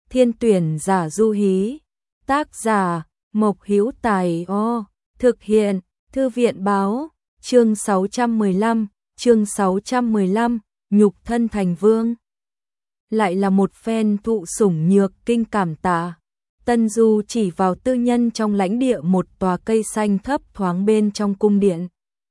Thiên tuyển giả Du Hí. Tác giả Mộc Hữu Tài. Thực hiện Thư viện báo. Chương 615, nhục thân thành vương. Lại là một phen thụ sủng nhược kinh cảm tạ. Tân Du chỉ vào tư nhân trong lãnh địa một tòa cây xanh thấp thoáng bên trong cung điện.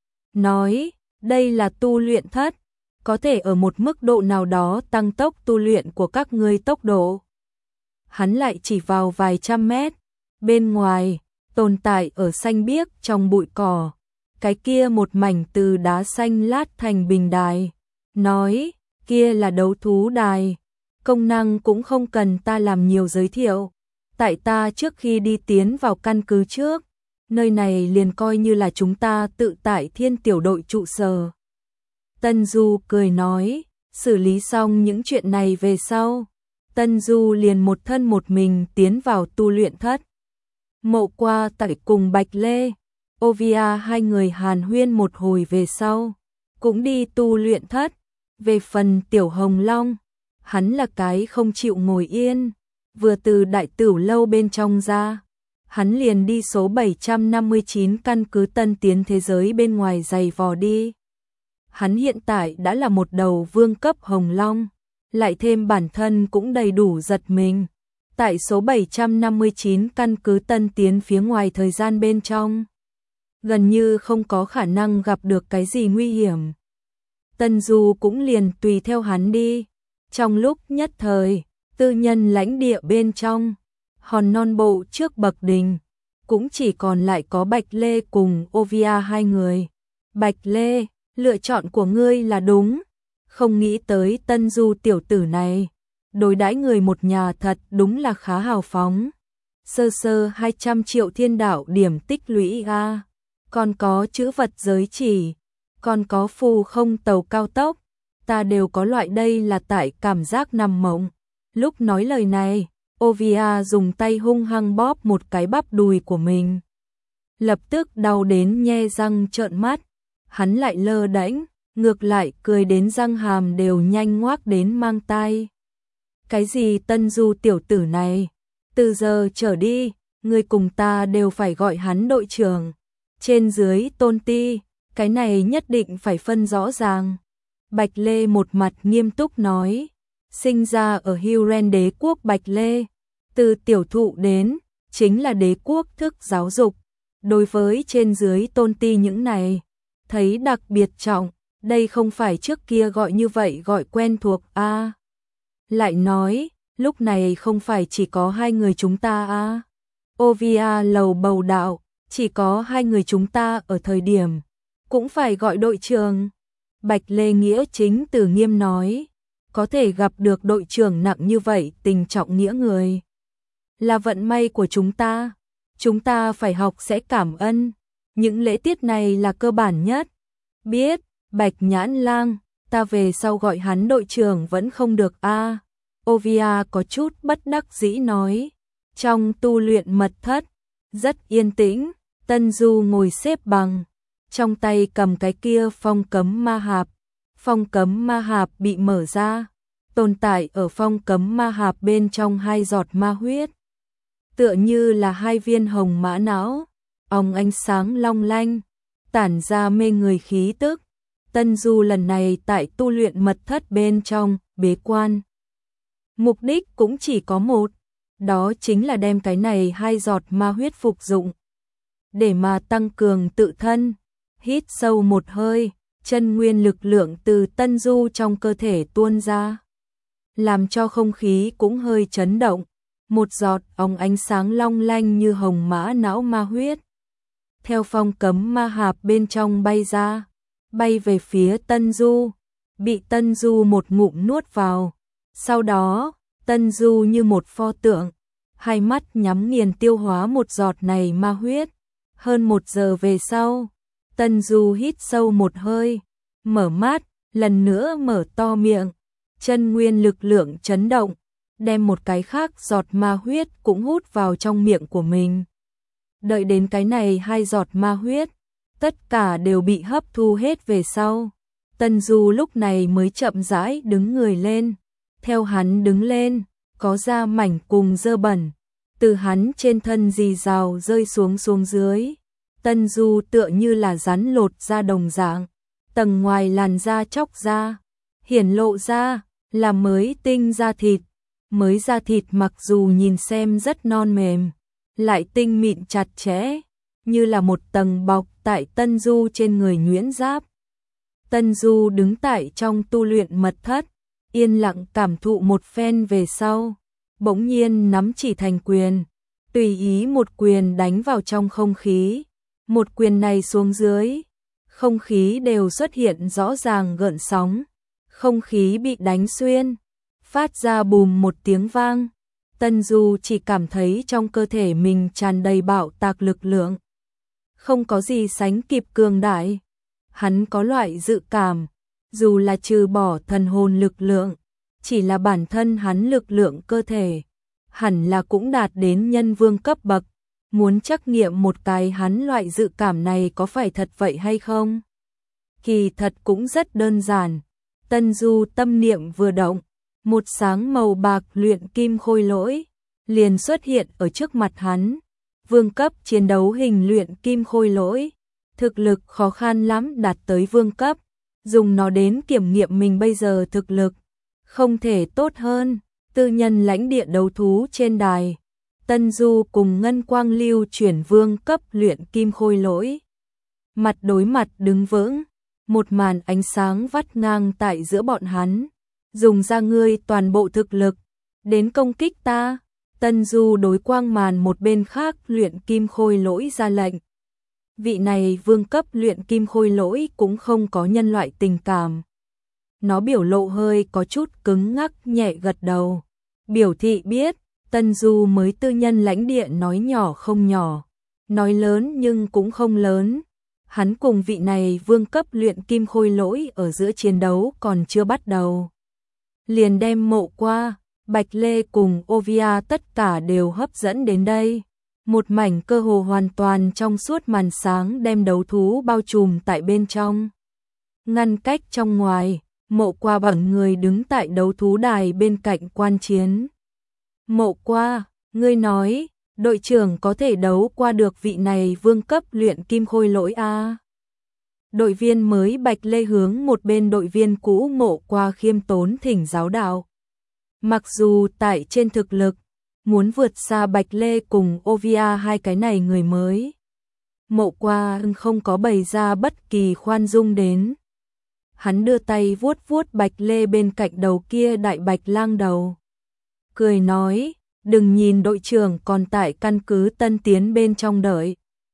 Nói, đây là tu luyện thất, có thể ở một mức độ nào đó tăng tốc tu luyện của các ngươi tốc độ. Hắn lại chỉ vào vài trăm mét, bên ngoài, tồn tại ở xanh biếc trong bụi cỏ. Cái kia một mảnh từ đá xanh lát thành bình đài. Nói, kia là đấu thú đài. Công năng cũng không cần ta làm nhiều giới thiệu. Tại ta trước khi đi tiến vào căn cứ trước, nơi này liền coi như là chúng ta tự tại Thiên tiểu đội trụ sở. Tân Du cười nói, xử lý xong những chuyện này về sau, Tân Du liền một thân một mình tiến vào tu luyện thất. Mộ Qua tại cùng Bạch Lê, Ovia hai người hàn huyên một hồi về sau, cũng đi tu luyện thất. Về phần Tiểu Hồng Long, hắn là cái không chịu ngồi yên, vừa từ đại tửu lâu bên trong ra, hắn liền đi số 759 căn cứ Tân Tiến thế giới bên ngoài giày vò đi. Hắn hiện tại đã là một đầu vương cấp Hồng Long, lại thêm bản thân cũng đầy đủ giật mình. Tại số 759 căn cứ Tân Tiến phía ngoài thời gian bên trong, gần như không có khả năng gặp được cái gì nguy hiểm. Tân Du cũng liền tùy theo hắn đi. Trong lúc nhất thời, tư nhân lãnh địa bên trong, hòn non bộ trước bậc đình, cũng chỉ còn lại có Bạch Lê cùng Ovia hai người. Bạch Lê, lựa chọn của ngươi là đúng, không nghĩ tới Tân Du tiểu tử này, đối đãi người một nhà thật đúng là khá hào phóng. Sơ sơ 200 triệu thiên đạo điểm tích lũy a, còn có chữ vật giới chỉ, còn có phù không tàu cao tốc, ta đều có loại đây là tại cảm giác nằm mộng. Lúc nói lời này, Ovia dùng tay hung hăng bóp một cái bắp đùi của mình. Lập tức đau đến nhe răng trợn mắt, hắn lại lơ đễnh, ngược lại cười đến răng hàm đều nhanh ngoác đến mang tai. Cái gì Tân Du tiểu tử này, từ giờ trở đi, người cùng ta đều phải gọi hắn đội trưởng. Trên dưới tôn ti, cái này nhất định phải phân rõ ràng. Bạch Lê một mặt nghiêm túc nói, sinh ra ở Huren đế quốc Bạch Lê, từ tiểu thụ đến, chính là đế quốc thức giáo dục. Đối với trên dưới tôn ti những này, thấy đặc biệt trọng, đây không phải trước kia gọi như vậy gọi quen thuộc a. Lại nói, lúc này không phải chỉ có hai người chúng ta a. Ovia lầu bầu đạo, chỉ có hai người chúng ta ở thời điểm, cũng phải gọi đội trưởng. Bạch Lê nghĩa chính từ nghiêm nói, có thể gặp được đội trưởng nặng như vậy tình trọng nghĩa người, là vận may của chúng ta phải học sẽ cảm ơn, những lễ tiết này là cơ bản nhất. Biết, Bạch Nhãn Lang, ta về sau gọi hắn đội trưởng vẫn không được a. Ovia có chút bất đắc dĩ nói. Trong tu luyện mật thất, rất yên tĩnh, Tân Du ngồi xếp bằng, trong tay cầm cái kia phong cấm ma hạp. Phong cấm ma hạp bị mở ra, tồn tại ở phong cấm ma hạp bên trong hai giọt ma huyết, tựa như là hai viên hồng mã não, óng ánh sáng long lanh, tản ra mê người khí tức. Tân Du lần này tại tu luyện mật thất bên trong bế quan, mục đích cũng chỉ có một, đó chính là đem cái này hai giọt ma huyết phục dụng, để mà tăng cường tự thân. Hít sâu một hơi, chân nguyên lực lượng từ Tân Du trong cơ thể tuôn ra, làm cho không khí cũng hơi chấn động. Một giọt óng ánh sáng long lanh như hồng mã não ma huyết, theo phong cấm ma hạp bên trong bay ra, bay về phía Tân Du, bị Tân Du một ngụm nuốt vào. Sau đó, Tân Du như một pho tượng, hai mắt nhắm nghiền tiêu hóa một giọt này ma huyết. Hơn 1 giờ về sau, Tân Du hít sâu một hơi, mở mắt, lần nữa mở to miệng, chân nguyên lực lượng chấn động, đem một cái khác giọt ma huyết cũng hút vào trong miệng của mình. Đợi đến cái này hai giọt ma huyết, tất cả đều bị hấp thu hết về sau, Tân Du lúc này mới chậm rãi đứng người lên. Theo hắn đứng lên, có da mảnh cùng dơ bẩn, từ hắn trên thân rì rào rơi xuống dưới. Tân Du tựa như là rắn lột da đồng dạng, tầng ngoài làn da chóc ra, hiển lộ ra là mới tinh da thịt. Mới da thịt mặc dù nhìn xem rất non mềm, lại tinh mịn chặt chẽ, như là một tầng bọc tại Tân Du trên người nhuyễn giáp. Tân Du đứng tại trong tu luyện mật thất, yên lặng cảm thụ một phen về sau, bỗng nhiên nắm chỉ thành quyền, tùy ý một quyền đánh vào trong không khí. Một quyền này xuống dưới, không khí đều xuất hiện rõ ràng gợn sóng, không khí bị đánh xuyên, phát ra bùm một tiếng vang. Tân Du chỉ cảm thấy trong cơ thể mình tràn đầy bạo tạc lực lượng, không có gì sánh kịp cường đại. Hắn có loại dự cảm, dù là trừ bỏ thần hồn lực lượng, chỉ là bản thân hắn lực lượng cơ thể, hẳn là cũng đạt đến nhân vương cấp bậc. Muốn trắc nghiệm một cái hắn loại dự cảm này có phải thật vậy hay không? Kỳ thật cũng rất đơn giản. Tân Du tâm niệm vừa động, một sáng màu bạc luyện kim khôi lỗi liền xuất hiện ở trước mặt hắn. Vương cấp chiến đấu hình luyện kim khôi lỗi, thực lực khó khăn lắm đạt tới vương cấp, dùng nó đến kiểm nghiệm mình bây giờ thực lực, không thể tốt hơn. Tư nhân lãnh địa đấu thú trên đài, Tân Du cùng Ngân Quang Lưu chuyển vương cấp luyện kim khôi lỗi, mặt đối mặt đứng vững, một màn ánh sáng vắt ngang tại giữa bọn hắn, dùng ra ngươi toàn bộ thực lực đến công kích ta. Tân Du đối quang màn một bên khác luyện kim khôi lỗi ra lệnh. Vị này vương cấp luyện kim khôi lỗi cũng không có nhân loại tình cảm. Nó biểu lộ hơi có chút cứng ngắc, nhẹ gật đầu, biểu thị biết. Tân Du mới tư nhân lãnh địa nói nhỏ không nhỏ, nói lớn nhưng cũng không lớn. Hắn cùng vị này vương cấp luyện kim khôi lỗi ở giữa chiến đấu còn chưa bắt đầu, liền đem Mộ Qua, Bạch Lê cùng Ovia tất cả đều hấp dẫn đến đây. Một mảnh cơ hồ hoàn toàn trong suốt màn sáng đem đấu thú bao trùm tại bên trong. Ngăn cách trong ngoài, Mộ Qua bằng người đứng tại đấu thú đài bên cạnh quan chiến. Mộ Qua, ngươi nói, đội trưởng có thể đấu qua được vị này vương cấp luyện kim khôi lỗi a? Đội viên mới Bạch Lê hướng một bên đội viên cũ Mộ Qua khiêm tốn thỉnh giáo đạo. Mặc dù tại trên thực lực, muốn vượt xa Bạch Lê cùng Ovia hai cái này người mới, Mộ Qua không có bày ra bất kỳ khoan dung đến. Hắn đưa tay vuốt vuốt Bạch Lê bên cạnh đầu kia đại bạch lang đầu, cười nói, đừng nhìn đội trưởng còn tại căn cứ Tân Tiến bên trong đợi.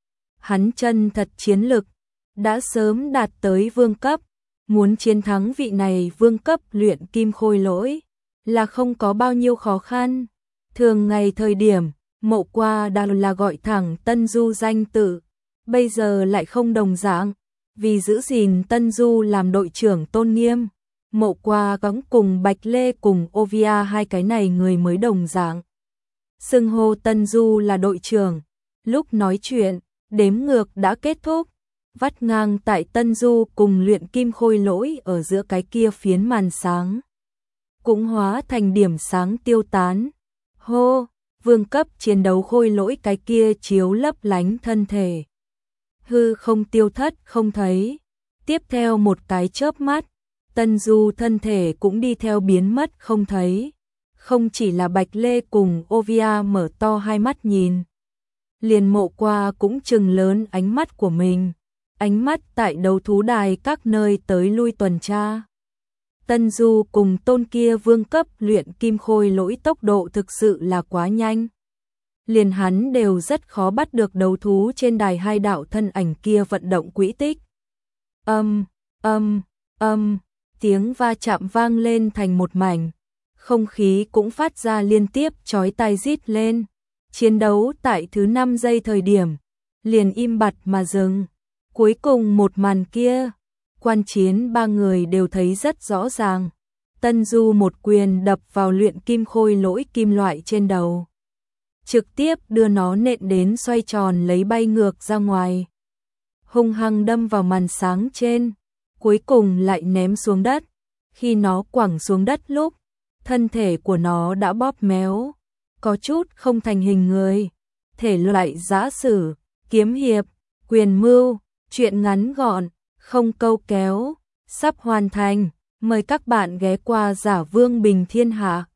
Hắn chân thật chiến lực, đã sớm đạt tới vương cấp, muốn chiến thắng vị này vương cấp luyện kim khôi lỗi, là không có bao nhiêu khó khăn. Thường ngày thời điểm, Mộ Qua đã là gọi thẳng Tân Du danh tự, bây giờ lại không đồng dạng, vì giữ gìn Tân Du làm đội trưởng tôn nghiêm. Mộ Qua gắng cùng Bạch Lê cùng Ovia hai cái này người mới đồng dạng, xưng hô Tân Du là đội trưởng. Lúc nói chuyện, đếm ngược đã kết thúc, vắt ngang tại Tân Du cùng luyện kim khôi lỗi ở giữa cái kia phiến màn sáng, cũng hóa thành điểm sáng tiêu tán. Hô, vương cấp chiến đấu khôi lỗi cái kia chiếu lấp lánh thân thể, hư không tiêu thất không thấy. Tiếp theo một cái chớp mắt, Tân Du thân thể cũng đi theo biến mất không thấy. Không chỉ là Bạch Lê cùng Ovia mở to hai mắt nhìn, liền Mộ Qua cũng trừng lớn ánh mắt của mình, ánh mắt tại đấu thú đài các nơi tới lui tuần tra. Tân Du cùng tôn kia vương cấp luyện kim khôi lỗi tốc độ thực sự là quá nhanh, liền hắn đều rất khó bắt được đấu thú trên đài hai đạo thân ảnh kia vận động quỹ tích. Tiếng va chạm vang lên thành một mảnh, không khí cũng phát ra liên tiếp chói tai rít lên. Chiến đấu tại thứ 5 giây thời điểm, liền im bặt mà dừng. Cuối cùng một màn kia, quan chiến ba người đều thấy rất rõ ràng. Tân Du một quyền đập vào luyện kim khôi lỗi kim loại trên đầu, trực tiếp đưa nó nện đến xoay tròn lấy bay ngược ra ngoài, hung hăng đâm vào màn sáng trên, cuối cùng lại ném xuống đất. Khi nó quẳng xuống đất lúc, thân thể của nó đã bóp méo, có chút không thành hình người. Thể loại giã sử, kiếm hiệp, quyền mưu, truyện ngắn gọn, không câu kéo, sắp hoàn thành. Mời các bạn ghé qua Giả Vương Bình Thiên Hạ.